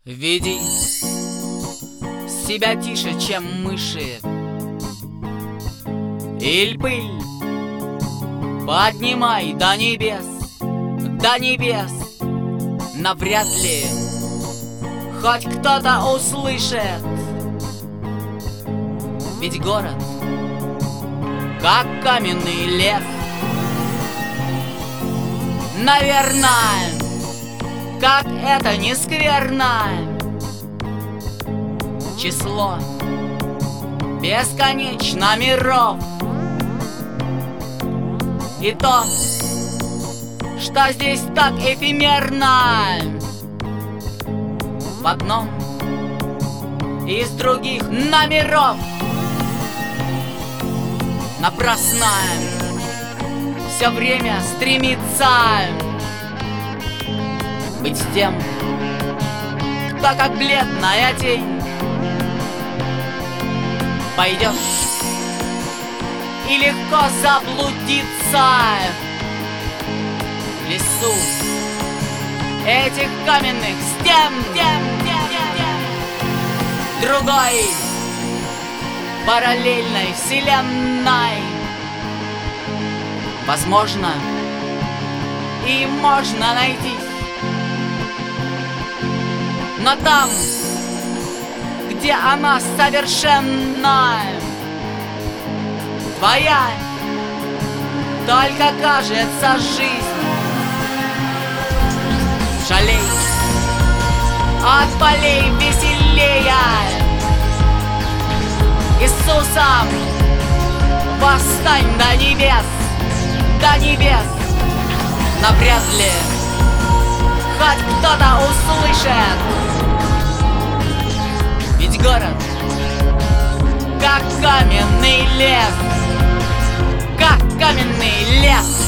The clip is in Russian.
Веди себя тише, чем мыши, и пыль поднимай до небес, до небес. Навряд ли хоть кто-то услышит, ведь город как каменный лев. Наверное, как это не скверно, число бесконечно миров. И то, что здесь так эфемерно, в одном из других номеров. Напрасно все время стремится быть тем, кто как бледная тень. Пойдешь и легко заблудиться в лесу этих каменных стен. Другой параллельной вселенной, возможно, и можно найти. Но там, где она совершенна, твоя только кажется жизнь. Жалей от полей веселее, Иисусом восстань до небес, до небес. Навряд ли хоть кто-то услышит, ведь город как каменный лес, как каменный лес.